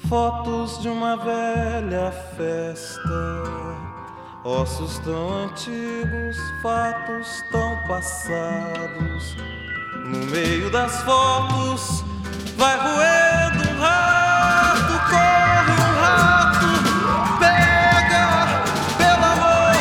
Fotos de uma velha festa, ossos tão antigos, fatos tão passados. No meio das fotos vai roendo um rato, corre um rato, pega, pelo amor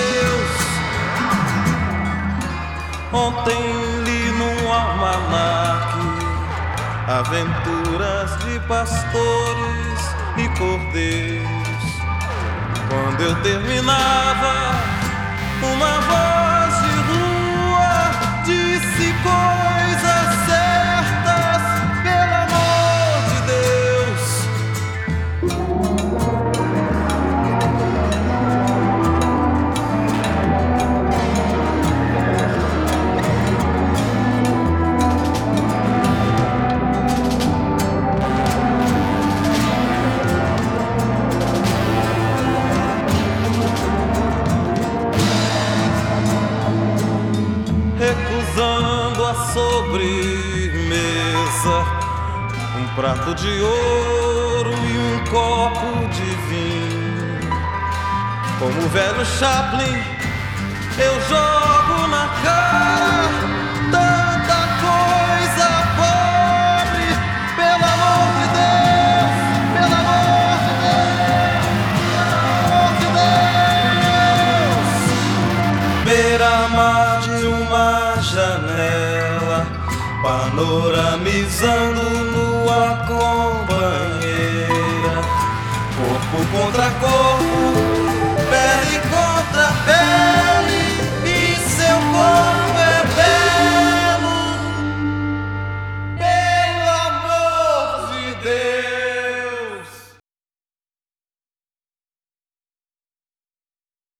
de Deus. Ontem li num almanaque aventuras de pastores e cordeiros. Quando eu terminava, uma voz de rua disse coisas certas, pelo amor de Deus. Recusando a sobremesa, um prato de ouro e um copo de vinho. Como o velho Chaplin, eu jogo na cara tanta coisa pobre, pelo amor de Deus, pelo amor de Deus, pelo amor de Deus. Beira-mar de uma janela, panoramizando nua companheira, corpo contra corpo.